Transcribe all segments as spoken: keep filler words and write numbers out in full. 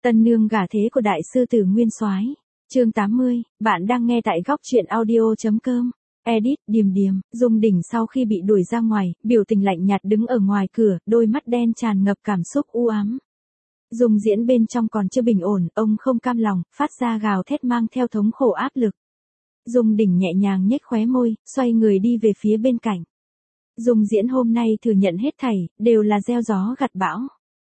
Tân nương gả thế của đại sư tử Nguyên Soái. Chương tám mươi, bạn đang nghe tại góc truyện audio chấm com. Edit, Điềm Điềm, Dung Đỉnh sau khi bị đuổi ra ngoài, biểu tình lạnh nhạt đứng ở ngoài cửa, đôi mắt đen tràn ngập cảm xúc u ám. Dung Diễn bên trong còn chưa bình ổn, ông không cam lòng, phát ra gào thét mang theo thống khổ áp lực. Dung Đỉnh nhẹ nhàng nhếch khóe môi, xoay người đi về phía bên cạnh. Dung Diễn hôm nay thừa nhận hết thảy, đều là gieo gió gặt bão.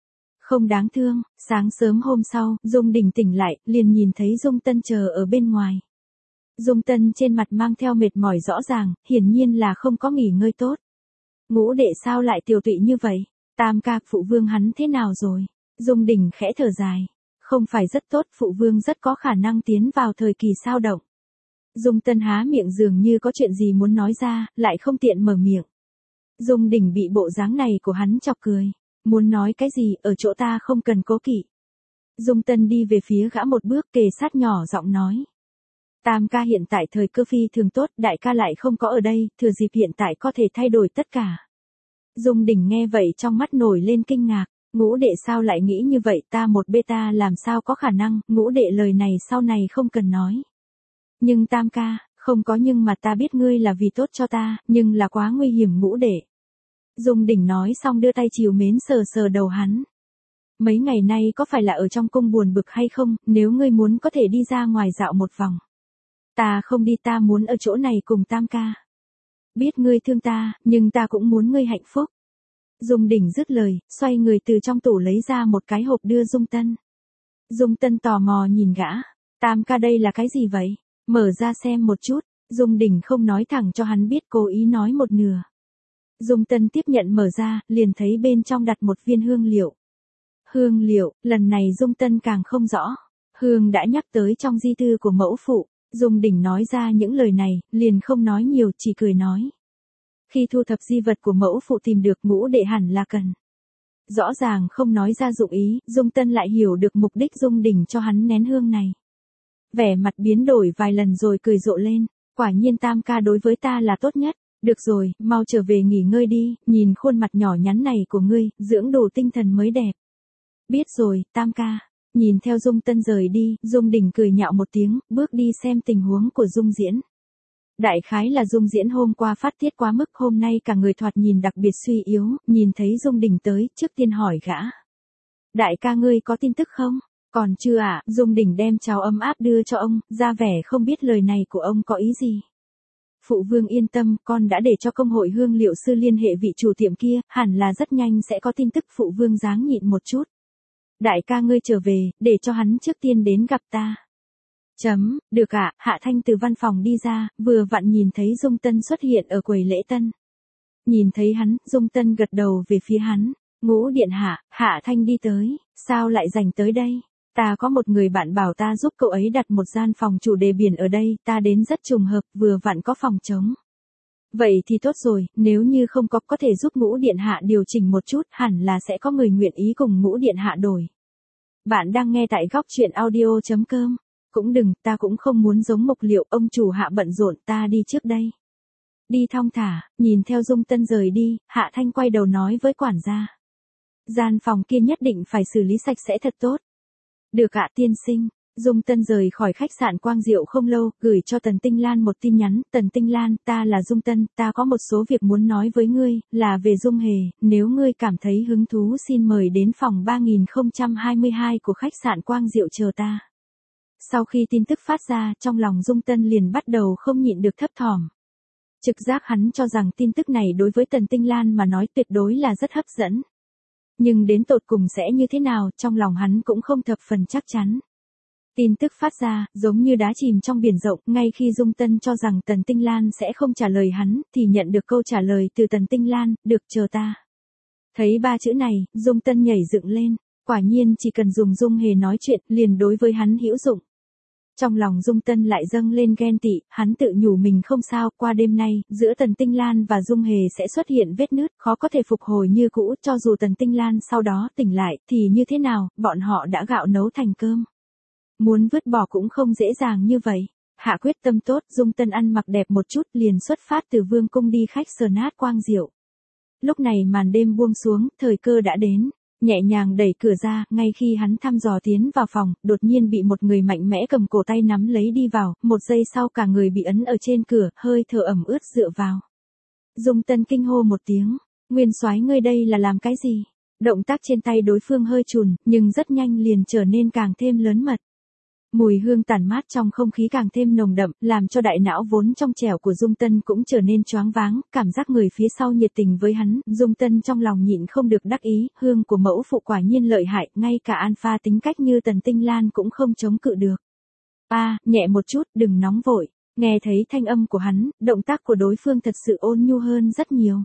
Không đáng thương. Sáng sớm hôm sau, Dung Đỉnh tỉnh lại, liền nhìn thấy Dung Tân chờ ở bên ngoài. Dung Tân trên mặt mang theo mệt mỏi rõ ràng, hiển nhiên là không có nghỉ ngơi tốt. Ngũ đệ sao lại tiều tụy như vậy? Tam ca, phụ vương hắn thế nào rồi? Dung Đỉnh khẽ thở dài. Không phải rất tốt, phụ vương rất có khả năng tiến vào thời kỳ sao động. Dung Tân há miệng dường như có chuyện gì muốn nói ra, lại không tiện mở miệng. Dung Đỉnh bị bộ dáng này của hắn chọc cười. Muốn nói cái gì, ở chỗ ta không cần cố kỵ. Dung Tân đi về phía gã một bước, kề sát nhỏ giọng nói. Tam ca hiện tại thời cơ phi thường tốt, đại ca lại không có ở đây, thừa dịp hiện tại có thể thay đổi tất cả. Dung Đỉnh nghe vậy trong mắt nổi lên kinh ngạc. Ngũ đệ sao lại nghĩ như vậy, ta một beta làm sao có khả năng, ngũ đệ lời này sau này không cần nói. Nhưng tam ca, không có nhưng mà ta biết ngươi là vì tốt cho ta, nhưng là quá nguy hiểm ngũ đệ. Dung Đỉnh nói xong đưa tay trìu mến sờ sờ đầu hắn. Mấy ngày nay có phải là ở trong cung buồn bực hay không, nếu ngươi muốn có thể đi ra ngoài dạo một vòng. Ta không đi, ta muốn ở chỗ này cùng tam ca. Biết ngươi thương ta, nhưng ta cũng muốn ngươi hạnh phúc. Dung Đỉnh dứt lời, xoay người từ trong tủ lấy ra một cái hộp đưa Dung Tân. Dung Tân tò mò nhìn gã. Tam ca đây là cái gì vậy? Mở ra xem một chút. Dung Đỉnh không nói thẳng cho hắn biết, cố ý nói một nửa. Dung Tân tiếp nhận mở ra, liền thấy bên trong đặt một viên hương liệu. Hương liệu, lần này Dung Tân càng không rõ. Hương đã nhắc tới trong di thư của mẫu phụ. Dung Đỉnh nói ra những lời này, liền không nói nhiều, chỉ cười nói. Khi thu thập di vật của mẫu phụ tìm được ngũ đệ hẳn là cần. Rõ ràng không nói ra dụng ý, Dung Tân lại hiểu được mục đích Dung Đỉnh cho hắn nén hương này. Vẻ mặt biến đổi vài lần rồi cười rộ lên. Quả nhiên tam ca đối với ta là tốt nhất. Được rồi, mau trở về nghỉ ngơi đi, nhìn khuôn mặt nhỏ nhắn này của ngươi, dưỡng đủ tinh thần mới đẹp. Biết rồi, tam ca. Nhìn theo Dung Tân rời đi, Dung Đỉnh cười nhạo một tiếng, bước đi xem tình huống của Dung Diễn. Đại khái là Dung Diễn hôm qua phát tiết quá mức, hôm nay cả người thoạt nhìn đặc biệt suy yếu, nhìn thấy Dung Đỉnh tới, trước tiên hỏi gã. Đại ca ngươi có tin tức không? Còn chưa ạ, à? Dung Đỉnh đem cháo ấm áp đưa cho ông, ra vẻ không biết lời này của ông có ý gì. Phụ vương yên tâm, con đã để cho công hội hương liệu sư liên hệ vị chủ tiệm kia, hẳn là rất nhanh sẽ có tin tức. Phụ vương dáng nhịn một chút. Đại ca ngươi trở về, để cho hắn trước tiên đến gặp ta. Chấm, được ạ. Hạ Thanh từ văn phòng đi ra, vừa vặn nhìn thấy Dung Tân xuất hiện ở quầy lễ tân. Nhìn thấy hắn, Dung Tân gật đầu về phía hắn. Ngũ điện hạ, Hạ Thanh đi tới, sao lại dành tới đây? Ta có một người bạn bảo ta giúp cậu ấy đặt một gian phòng chủ đề biển ở đây, ta đến rất trùng hợp, vừa vặn có phòng trống. Vậy thì tốt rồi, nếu như không có có thể giúp ngũ điện hạ điều chỉnh một chút, hẳn là sẽ có người nguyện ý cùng ngũ điện hạ đổi. Bạn đang nghe tại góc truyện audio chấm com. Cũng đừng, ta cũng không muốn giống Mộc Liệu, ông chủ Hạ bận rộn, ta đi trước đây. Đi thong thả, nhìn theo Dung Tân rời đi, Hạ Thanh quay đầu nói với quản gia. Gian phòng kia nhất định phải xử lý sạch sẽ thật tốt. Được ạ tiên sinh. Dung Tân rời khỏi khách sạn Quang Diệu không lâu, gửi cho Tần Tinh Lan một tin nhắn. Tần Tinh Lan, ta là Dung Tân, ta có một số việc muốn nói với ngươi, là về Dung Hề, nếu ngươi cảm thấy hứng thú xin mời đến phòng ba nghìn không trăm hai mươi hai của khách sạn Quang Diệu chờ ta. Sau khi tin tức phát ra, trong lòng Dung Tân liền bắt đầu không nhịn được thấp thỏm. Trực giác hắn cho rằng tin tức này đối với Tần Tinh Lan mà nói tuyệt đối là rất hấp dẫn. Nhưng đến tột cùng sẽ như thế nào, trong lòng hắn cũng không thập phần chắc chắn. Tin tức phát ra, giống như đá chìm trong biển rộng, ngay khi Dung Tân cho rằng Tần Tinh Lan sẽ không trả lời hắn, thì nhận được câu trả lời từ Tần Tinh Lan, được chờ ta. Thấy ba chữ này, Dung Tân nhảy dựng lên, quả nhiên chỉ cần dùng Dung Hề nói chuyện, liền đối với hắn hữu dụng. Trong lòng Dung Tân lại dâng lên ghen tị, hắn tự nhủ mình không sao, qua đêm nay, giữa Tần Tinh Lan và Dung Hề sẽ xuất hiện vết nứt, khó có thể phục hồi như cũ, cho dù Tần Tinh Lan sau đó tỉnh lại, thì như thế nào, bọn họ đã gạo nấu thành cơm. Muốn vứt bỏ cũng không dễ dàng như vậy. Hạ quyết tâm tốt, Dung Tân ăn mặc đẹp một chút, liền xuất phát từ Vương cung đi khách sờ nát Quang Diệu. Lúc này màn đêm buông xuống, thời cơ đã đến. nhẹ nhàng đẩy cửa ra, ngay khi hắn thăm dò tiến vào phòng, đột nhiên bị một người mạnh mẽ cầm cổ tay nắm lấy đi vào, một giây sau cả người bị ấn ở trên cửa, hơi thở ẩm ướt dựa vào. Dung Tân kinh hô một tiếng, Nguyên soái ngươi đây là làm cái gì? Động tác trên tay đối phương hơi chùn, nhưng rất nhanh liền trở nên càng thêm lớn mật. Mùi hương tản mát trong không khí càng thêm nồng đậm, làm cho đại não vốn trong trẻo của Dung Tân cũng trở nên choáng váng, cảm giác người phía sau nhiệt tình với hắn, Dung Tân trong lòng nhịn không được đắc ý, hương của mẫu phụ quả nhiên lợi hại, ngay cả alpha tính cách như Tần Tinh Lan cũng không chống cự được. A, à, nhẹ một chút, đừng nóng vội. Nghe thấy thanh âm của hắn, động tác của đối phương thật sự ôn nhu hơn rất nhiều.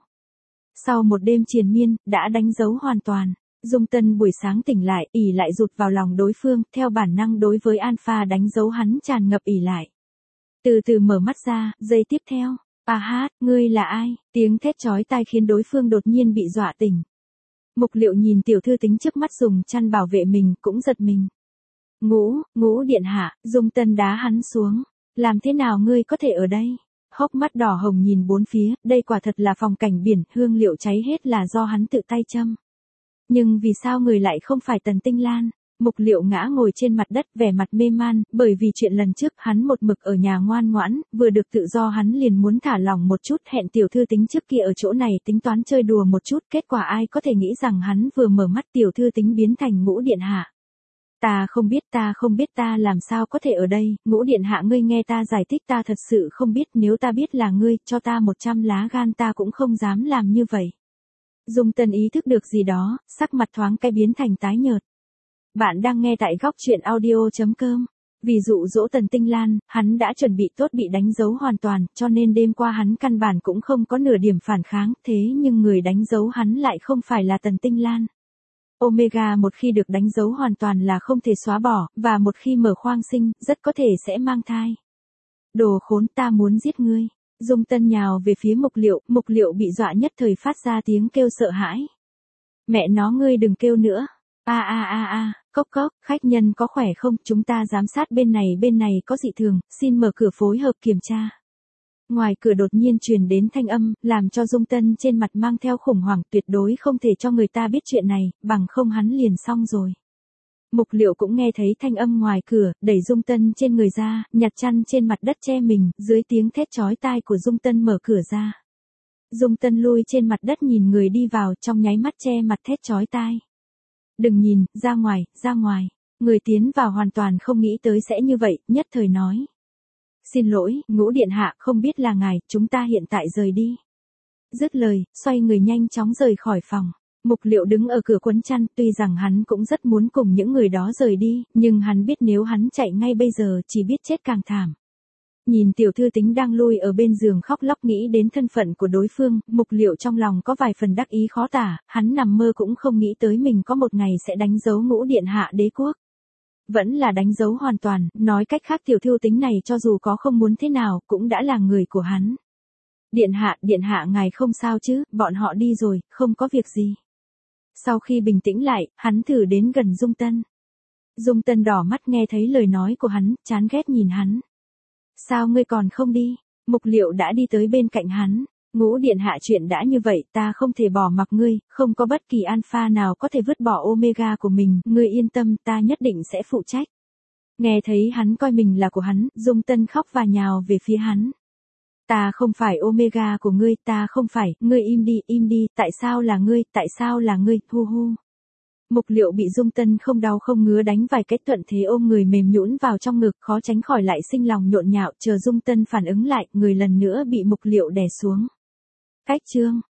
Sau một đêm triền miên, đã đánh dấu hoàn toàn. Dung Tân buổi sáng tỉnh lại, ỉ lại rụt vào lòng đối phương, theo bản năng đối với alpha đánh dấu hắn tràn ngập ỉ lại. Từ từ mở mắt ra, giây tiếp theo, a hát, ngươi là ai? Tiếng thét chói tai khiến đối phương đột nhiên bị dọa tỉnh. Mục Liệu nhìn tiểu thư tính trước mắt dùng chăn bảo vệ mình, cũng giật mình. Ngũ, ngũ điện hạ, Dung Tân đá hắn xuống. Làm thế nào ngươi có thể ở đây? Hốc mắt đỏ hồng nhìn bốn phía, đây quả thật là phòng cảnh biển, hương liệu cháy hết là do hắn tự tay châm. Nhưng vì sao người lại không phải Tần Tinh Lan? Mục Liệu ngã ngồi trên mặt đất vẻ mặt mê man, bởi vì chuyện lần trước hắn một mực ở nhà ngoan ngoãn, vừa được tự do hắn liền muốn thả lỏng một chút, hẹn tiểu thư tính trước kia ở chỗ này tính toán chơi đùa một chút, kết quả ai có thể nghĩ rằng hắn vừa mở mắt tiểu thư tính biến thành Ngũ điện hạ. Ta không biết ta không biết ta làm sao có thể ở đây, Ngũ điện hạ ngươi nghe ta giải thích ta thật sự không biết, nếu ta biết là ngươi, cho ta một trăm lá gan ta cũng không dám làm như vậy. Dung Tân ý thức được gì đó, sắc mặt thoáng cái biến thành tái nhợt. Bạn đang nghe tại góc truyện audio chấm com. Vì dụ dỗ Tần Tinh Lan, hắn đã chuẩn bị tốt bị đánh dấu hoàn toàn, cho nên đêm qua hắn căn bản cũng không có nửa điểm phản kháng, thế nhưng người đánh dấu hắn lại không phải là Tần Tinh Lan. Omega một khi được đánh dấu hoàn toàn là không thể xóa bỏ, và một khi mở khoang sinh, rất có thể sẽ mang thai. Đồ khốn, ta muốn giết ngươi. Dung Tân nhào về phía Mục Liệu, Mục Liệu bị dọa nhất thời phát ra tiếng kêu sợ hãi. Mẹ nó ngươi đừng kêu nữa. A a a a, cốc cốc, khách nhân có khỏe không, chúng ta giám sát bên này bên này có dị thường, xin mở cửa phối hợp kiểm tra. Ngoài cửa đột nhiên truyền đến thanh âm, làm cho Dung Tân trên mặt mang theo khủng hoảng, tuyệt đối không thể cho người ta biết chuyện này, bằng không hắn liền xong rồi. Mục Liệu cũng nghe thấy thanh âm ngoài cửa, đẩy Dung Tân trên người ra, nhặt chăn trên mặt đất che mình, dưới tiếng thét chói tai của Dung Tân mở cửa ra. Dung Tân lui trên mặt đất nhìn người đi vào, trong nháy mắt che mặt thét chói tai. Đừng nhìn, ra ngoài, ra ngoài. Người tiến vào hoàn toàn không nghĩ tới sẽ như vậy, nhất thời nói. Xin lỗi, Ngũ điện hạ, không biết là ngài, chúng ta hiện tại rời đi. Dứt lời, xoay người nhanh chóng rời khỏi phòng. Mục Liệu đứng ở cửa quấn chăn, tuy rằng hắn cũng rất muốn cùng những người đó rời đi, nhưng hắn biết nếu hắn chạy ngay bây giờ chỉ biết chết càng thảm. Nhìn tiểu thư tính đang lui ở bên giường khóc lóc nghĩ đến thân phận của đối phương, Mục Liệu trong lòng có vài phần đắc ý khó tả, hắn nằm mơ cũng không nghĩ tới mình có một ngày sẽ đánh dấu Ngũ điện hạ đế quốc. Vẫn là đánh dấu hoàn toàn, nói cách khác tiểu thư tính này cho dù có không muốn thế nào, cũng đã là người của hắn. Điện hạ, điện hạ ngài không sao chứ, bọn họ đi rồi, không có việc gì. Sau khi bình tĩnh lại, hắn thử đến gần Dung Tân. Dung Tân đỏ mắt nghe thấy lời nói của hắn, chán ghét nhìn hắn. Sao ngươi còn không đi? Mục Liệu đã đi tới bên cạnh hắn. Ngũ điện hạ chuyện đã như vậy, ta không thể bỏ mặc ngươi, không có bất kỳ alpha nào có thể vứt bỏ omega của mình, ngươi yên tâm, ta nhất định sẽ phụ trách. Nghe thấy hắn coi mình là của hắn, Dung Tân khóc và nhào về phía hắn. Ta không phải omega của ngươi, ta không phải, ngươi im đi, im đi, tại sao là ngươi, tại sao là ngươi, hu hu. Mục Liệu bị Dung Tân không đau không ngứa đánh vài cái thuận thế ôm người mềm nhũn vào trong ngực, khó tránh khỏi lại sinh lòng nhộn nhạo, chờ Dung Tân phản ứng lại, người lần nữa bị Mục Liệu đè xuống. Cách chương